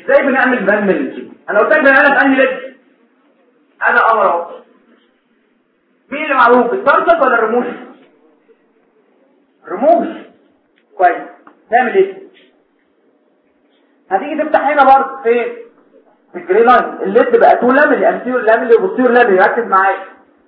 ازاي بنعمل فان ميلنج؟ انا قلت لك بنعملها في انهي ليد؟ هذا امر اهو. مين اللي معروف، التارتس ولا الرموش؟ رموش. كويس. نعمل ايه؟ هتيجي تفتح هنا برضه فين؟ في الجري لاين. الليد بقى تو لاميلي، انتيور لاميلي وبوستيريور لاميلي. ركز معايا.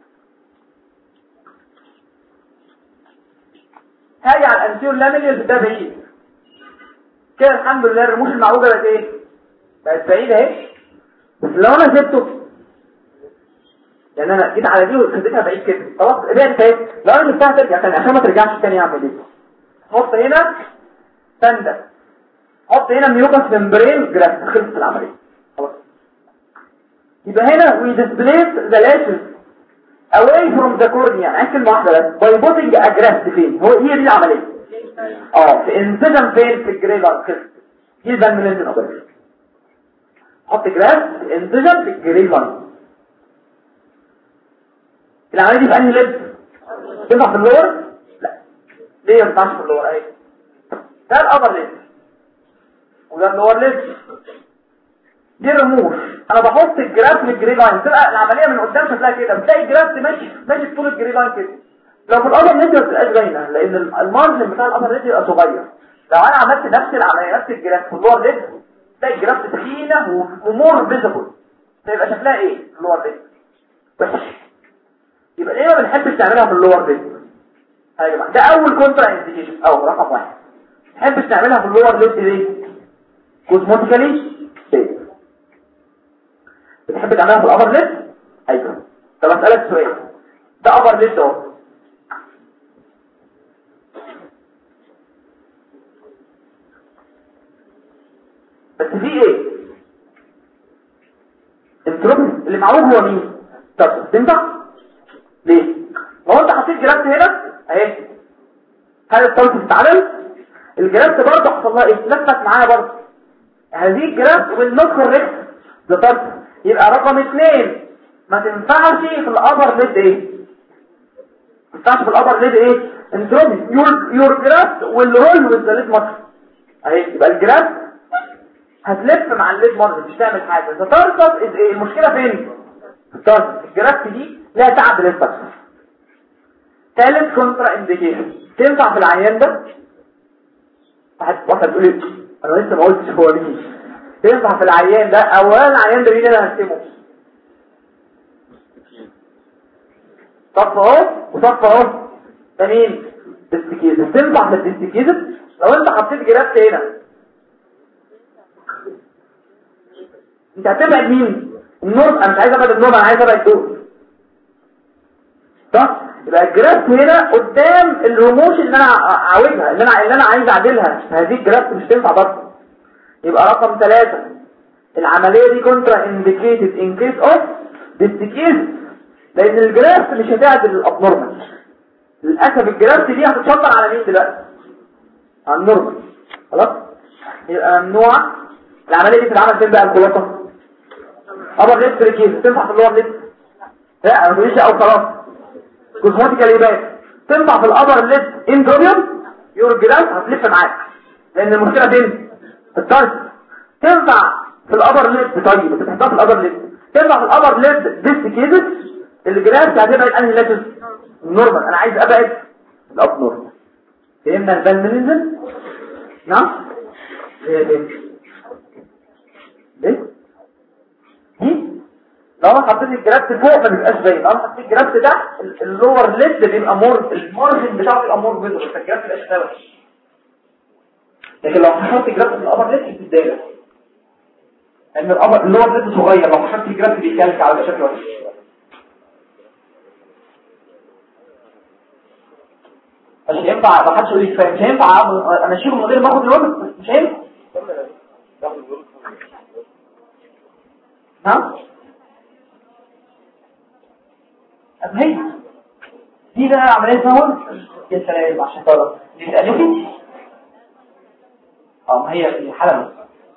هاجي على الانتيور لاميلي اللي ده بعيد كده. الحمد لله الرموش المعوجه بقت ايه؟ بقت بعيده اهي. بس لو انا سبته، يعني انا جيت على دي وخدتها بعيد كده خلاص رجعت اهي. لو انا سبتها ترجع تاني عشان ما ترجعش تاني. اعمل ايه؟ حط هنا سنده، حط هنا ميوكس ممبرين جراف. خلصت العمليه خلاص. يبقى هنا we displace the lashes away from the cornea. يعني كلمه واحده بس by putting a graft. فين هو هي دي العمليه؟ في انسجام فين؟ في الجري لاين كده. دي الفان ميلنج اوبريشن. حط جراف انسجام في الجري لاين. العمليه دي في انهي لب؟ تنفع في اللور؟ لا. ليه ما تنفعش في اللور؟ اهي ده الابر لب وده اللور لب. دي رموش. انا بحط الجراف للجري لاين. تبقى العمليه من قدام شكلها كده. بتلاقي الجراف ماشي طول الجري لاين كده. لو في الابر لب ما بتبقاش باينه لان المارجن بتاع الابر لب يبقى صغير. لو انا عملت نفس العمليه نفس الجراف في اللور لب تلاقي الجراف تخينه ومور فيزبل. تبقى شكلها ايه في اللور لب؟ وحش. يبقى ليه ما بنحبش تعملها في اللور لب؟ يا جماعه ده اول كونترا انديكيشن او رقم 1. ما بنحبش تعملها في اللور لب ليه؟ كوزموتيكالي بتحب تعملها في الابر لب؟ ايوه. طب اسالك سؤال، ده ابر لب اهو، بس في ايه؟ التروبين اللي معروف هو مين؟ طب تنفع؟ ليه؟ ما هو انت حطيت جرافت هنا اهي. هل الطلب بتتعمل؟ الجرافت برضه حصل لها ايه؟ لفت معايا برضه. هذه الجرافت والنص الريكس ده طرف. يبقى رقم 2 ما تنفعش في الابر ليد ايه؟ ما تنفعش في الابر ليد ايه؟ انتروبين. يور جرافت والرول والزليد مصر اهي. يبقى الجرافت هتلف مع الليد مارج مش تعمل حاجه. ده ترصد ايه؟ المشكله فين؟ الترصد. الجرافت دي لها تعب للفصل. ثالث كونترا انديكيشن. تنفع في العيان ده؟ واحد تقول لي انا لسه ما قلتش هو مين. تنفع في العيان ده. اولا العيان ده مين اللي هنقسمه؟ صف اهو وصف اهو. ده مين؟ ديستيكيزم. تنفع في الديستيكيزم لو انت حطيت جرافت هنا. انت هتبعد مين؟ النور. انا مش عايز ابعد النور، انا عايز ابعد دول. صح؟ يبقى الجرافت هنا قدام الرموش اللي انا عاوزها، اللي انا عايز اعدلها. هذه الجرافت مش تنفع برضه. يبقى رقم 3 العمليه دي كونترا انديكيتد ان كيس اوف ديستيكيزم، لان الجرافت مش هتعدل الابنورمال. للاسف الجرافت دي هتتشطر على مين دلوقتي؟ على النورمال. خلاص. يبقى ممنوع. العمليه دي بتتعمل فين بقى الخلاصه؟ ابر ليد تريكيز. تنفع في اللور ليد؟ لا ما تقوليش او خلاص كوزموتيكال يبان. تنفع في الابر ليد اندروبيوم. يور جراف هتلف معاك لان المشكله فين؟ في التارت. تنفع في الابر ليد. طيب بتحطها في الابر ليد. تنفع في الابر ليد ديستيكيزس. الجراف هتبعد انهي لاتس؟ النورمال. انا عايز ابعد الاب نورمال. فهمنا الفان ميلنج؟ نعم. ايه لو انا حطيت الجرافت فوق ما بيبقاش باين. لو انا حطيت الجرافت تحت اللور ليد بيبقى مور، المارجن بتاعه بيبقى مور فيزبل، فالجرافت بيبقى شغال. لكن لو حطيت الجرافت في الابر ليد بتتضايق لان اللور ليد صغير. لو حطيت الجرافت بيكلك على شكل وحش. مش هينفع. ما حدش يقول لي مش هينفع انا اشيله من غير ما اخد الوزن. مش هينفع. ها هي دي بقى عمليه اسمها يا سلام عشان تعرف دي تألفي. ما هي الحاله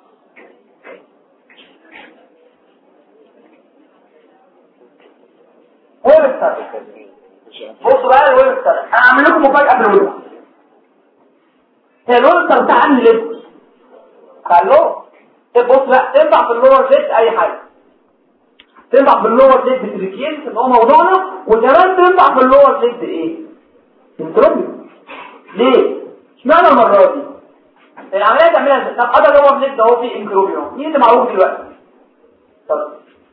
ويبستر. بصوا بقى الويبستر. انا هعمل لكم مفاجاه في الويبستر. هي الويبستر بتاع عندي ليه؟ خلوه بص لا تنفع في اللور ليد اي حاجه، تنفع في اللور ليد تريكيز اللي هو موضوعنا، وكمان تنفع في اللور ليد ايه انتروبيون. ليه اشمعنى المره دي العمليه تعملها ازاي؟ طب ادي اللور ليد اهو في انتروبيون، مين اللي معروف دلوقتي؟ طب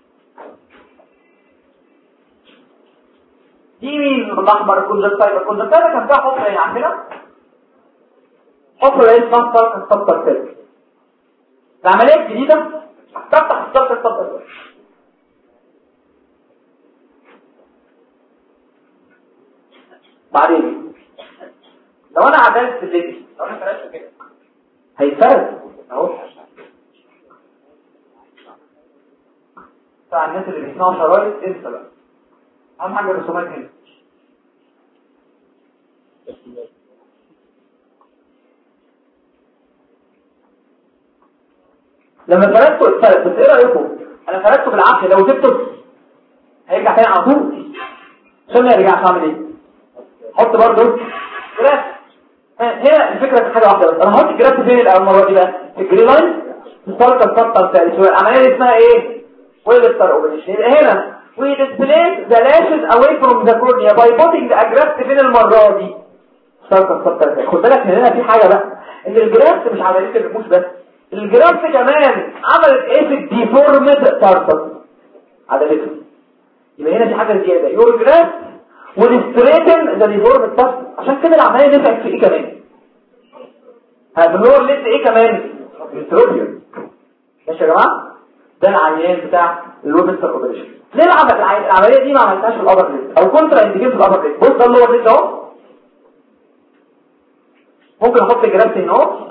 دي مين بالاحمر؟ الكونجكتيفا كان فيها حفره يعني عندنا حفره ايه اسمها السبتر سيل. العمليه الجديده تفتح السبتر سيل. بعدين لو انا عدلت الليدي لو انا فرشت كده هيفرد اهو بتاع الناس اللي بيسمعوا شرايط انسى بقى، اهم حاجه الرسومات هنا. لما فردته اتفرد، بس ايه رايكم انا فردته بالعافيه لو سبته هيرجع تاني على طول؟ عشان ما يرجعش اعمل ايه؟ حط برضه جراف. هنا الفكره في حاجه واحده بس، انا هحط الجراف فين المره دي بقى؟ في الجري لاين السلطه الخطه الثالثه. العمليه دي اسمها ايه؟ ويلستر اوبريشن. يبقى هنا we displaced the lashes away from the cornea by putting the graft فين المره دي؟ السلطه الخطه الثالثه. خد بالك هنا في حاجه بقى، ان الجراف مش عمليه الرموش بس، الجراف كمان عملت ايه في الديفورمد سلطه عدلته. يبقى هنا في حاجه زياده، يور جراف والستريتن ده ديفورمد سلطه. عشان كده العمليه نفعت في ايه كمان؟ هنور لسه ايه كمان؟ انتروبيون. ماشي يا جماعه؟ ده العيان بتاع الويبستر اوبريشن. ليه العمليه دي ما عملتهاش في الابر ليد او كونترا انديكيت في الابر ليد؟ بص ده اللور ليد اهو، ممكن احط جرافت هنا اهو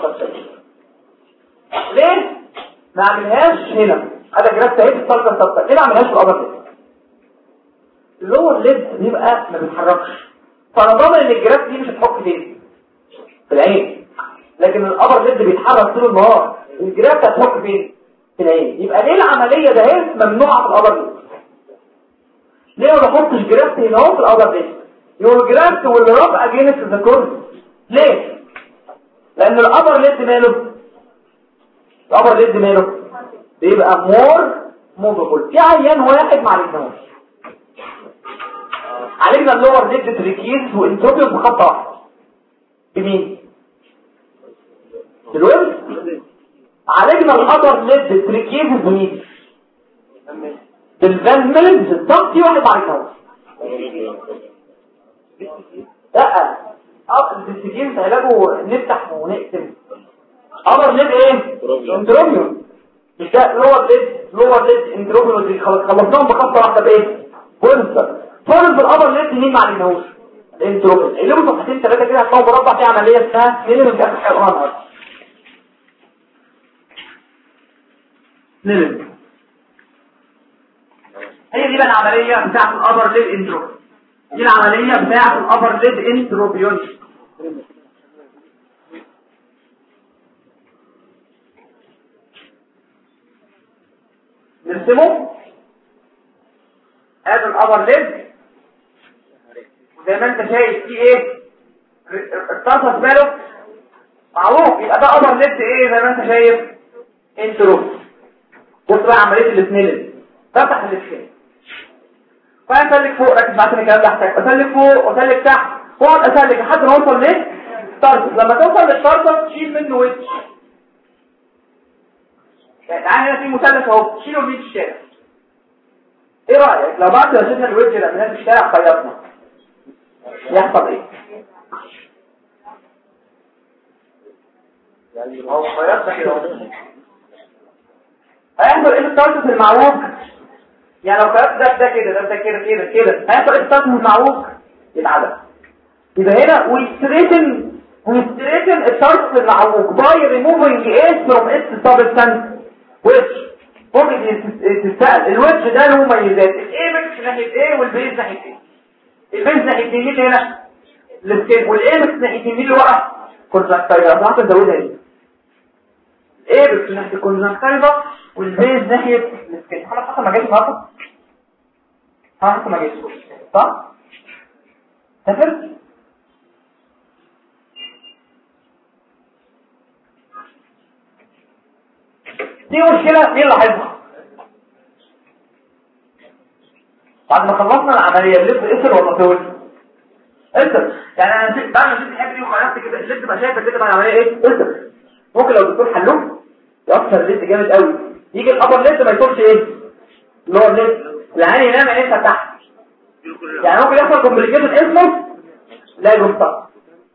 ليه ما اعملهاش هنا؟ هذا جرافت اهي في السلطه السبتة، ليه ما اعملهاش في الابر ليد؟ اللور ليد بيبقى ما بيتحركش، فانا ضامن ان الجرافت دي مش هتحك فين؟ في العين. لكن الابر ليد بيتحرك طول النهار، الجرافت هتحك فين؟ في العين. يبقى ليه العمليه ده هي ممنوعه في الابر ليد؟ ليه ما بحطش جرافت هنا اهو في الابر ليد؟ يور جرافت واللي راب اجينست ذا كورن. ليه؟ لان الابر ليد ماله؟ الابر ليد ماله؟ بيبقى مور موفبل. في عيان واحد ما عالجناهوش، عالجنا اللور ليد تريكيز وانتروبيوس بخطه واحده. بمين؟ بالويل. عالجنا الابر ليد تريكيز بمين؟ بالفان ميلنز. الضغط في واحد ما عالجناهوش. لا الديستيجين علاجه نفتح ونقسم. ابر ليد ايه؟ انتروبيون. مش ده لور ليد انتروبيون. خلصناهم بخطه واحده بايه؟ بولنسر. فولنس الابر ليد مين ما عالجناهوش؟ الانتروبيون. اللي له صفحتين ثلاثه كده هتلاقوا مربع في عمليه اسمها نيلم في اخر حلقه. نيلم هي دي بقى العمليه بتاعه الابر ليد انتروبيون. دي العمليه بتاعه الابر ليد انتروبيون. نرسمه هذا الابر ليد زي ما انت شايف فيه ايه؟ الطرف ماله معروف، يبقى ده ابر ليد ايه زي ما انت شايف؟ انتروبيون. بص بقى عمليه الاثنين، فتح الاثنين فاسلك فوق، ركز معايا الكلام ده احتاج اسلك فوق واسلك تحت واقعد اسلك لحد ما اوصل ليه؟ طرف. لما توصل للطرف تشيل منه وش. يعني تعالى هنا في مثلث اهو، تشيله من الشارع. ايه رايك لو بعد ما شفنا الوجه ده من الشارع خيطنا يحصل ايه؟ يعني هو خيطنا كده هيحصل ايه الطرف المعوج؟ يعني لو خيطت ده كده ده كده هيحصل ايه الطرف المعوج؟ يتعدل. يبقى هنا ويستريتن الطرف المعوج باي ريموفينج ايه فروم اتس سبستانس ويتش. ممكن تستقل الوجه ده له مميزات، الايمكس ناحيه ايه والبيز ناحيه ايه. البيز ناحيه مين اللي هنا؟ السكين. والايمكس ناحيه مين اللي ورا؟ كونجكتيفا. صح تزودها ايه؟ الايمكس ناحيه الكونجكتيفا والبيز ناحيه السكين. حتى ما جاش النهارده، حتى ما جاش صح؟ سافرت دي مشكله مين اللي هيصحى بعد ما خلصنا العمليه اللب قفل ولا طول قفل يعني انا بعمل في الحته دي وخلصت كده اللب تبقى شايفه كده بعد العمليه ايه قفل ممكن لو الدكتور حلوه يأثر اللب جامد قوي يجي الابر لب ما يطولش ايه اللي هو اللب العين ينام عينيها تحت يعني ممكن يحصل كومبليكيشن اسمه لا ينطق.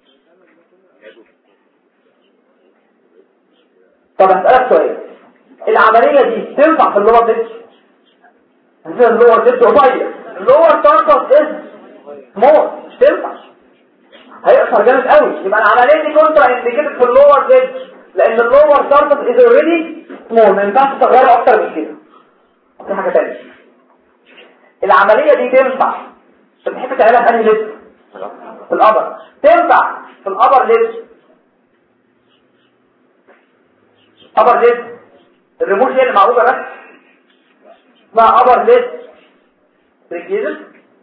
طب اسالك سؤال العمليه دي تنفع في اللور ديتش مثلا اللور ديتش قصير اللور تارتس از سمول مش تنفع هيقصر جامد قوي يبقى العمليه دي كونترا انديكيتد في اللور ديتش لان اللور تارتس از اوريدي سمول ما ينفعش تغيره اكتر من كده. في حاجه ثانيه العمليه دي تنفع بتحب تعملها في انهي ليست في الابر تنفع في الابر ليست ابر ليست الريموش هي اللي معروفه بس اسمها ابر ليست ريكيزس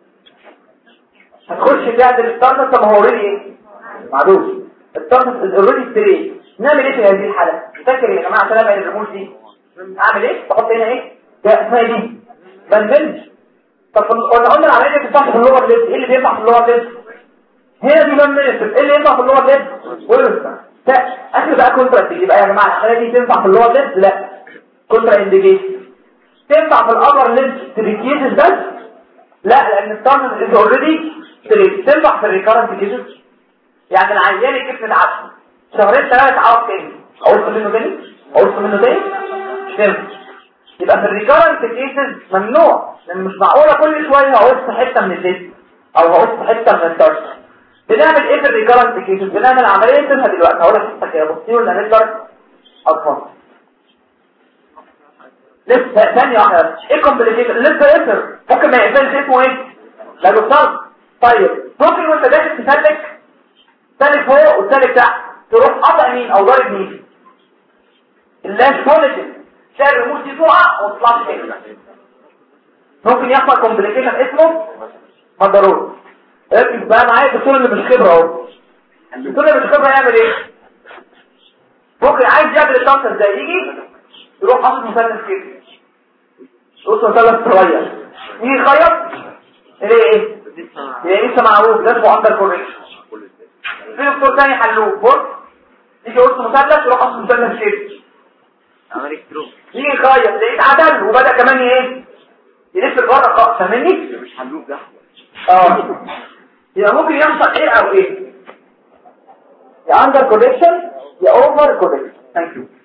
هتخش تعدل الستارتس طب هو اوريدي ايه معدوش الستارتس از اوريدي ستريت نعمل ايه في هذه الحاله فاكر يا جماعه عشان ابعد الريموش دي اعمل ايه بحط هنا ايه اسمها دي بنبنج طب قلنا العمليه دي بتنفع في اللور ليست ايه اللي بينفع في اللور ليست هنا دي بنبنج ايه اللي ينفع في اللور ليست ويرسا اخر بقى كونترا يبقى يا جماعه العمليه دي تنفع في اللور ليست لا كونترا انديكيشن تنفع في الابر ليست تريكيزس بس لا لان الستارتس از اوريدي تنفع في الريكارنت كيسز يعني العيان الجسم اتعب شهرين ثلاثه عاوز تاني اقول منه تاني مش تنفع يبقى في الريكارنت كيسز ممنوع لان مش معقوله كل شويه هقص حته من الليست او هقص حته من الستارتس بنعمل ايه في الريكارنت كيسز بنعمل عمليه اسمها دلوقتي هقول لك يا بصي ولا نقدر اطفال لسه ثانيه واحده ايه كومبليكيشن لسه يقدر ممكن ما يقبلش اسمه ايه لا دكتور طيب ممكن وانت داخل تسلك سالك فوق وسالك تحت تروح قطع مين او ضارب مين اللاش بوليتين تلاقي الرموش دي تقع وتطلع تاني ممكن يحصل كومبليكيشن اسمه مضروب ركز بقى معايا الدكتور اللي مش خبره اهو الدكتور اللي مش خبره يعمل ايه ممكن عايز يعمل الشخص ازاي يجي يروح حاطط مثلث كده يقص مثلث صغير يجي يخيط ايه يعني لسه معروف ده اسمه اندر كوريكشن في دكتور تاني حلوه بص يجي يقص مثلث يروح حاطط مثلث كده يجي يخيط لقيت عدل وبدا كمان ايه يلف لبره خالص فاهمني مش حلوب ده يبقى ممكن يحصل ايه او ايه يا اندر كوريكشن يا اوفر كوريكشن ثانك يو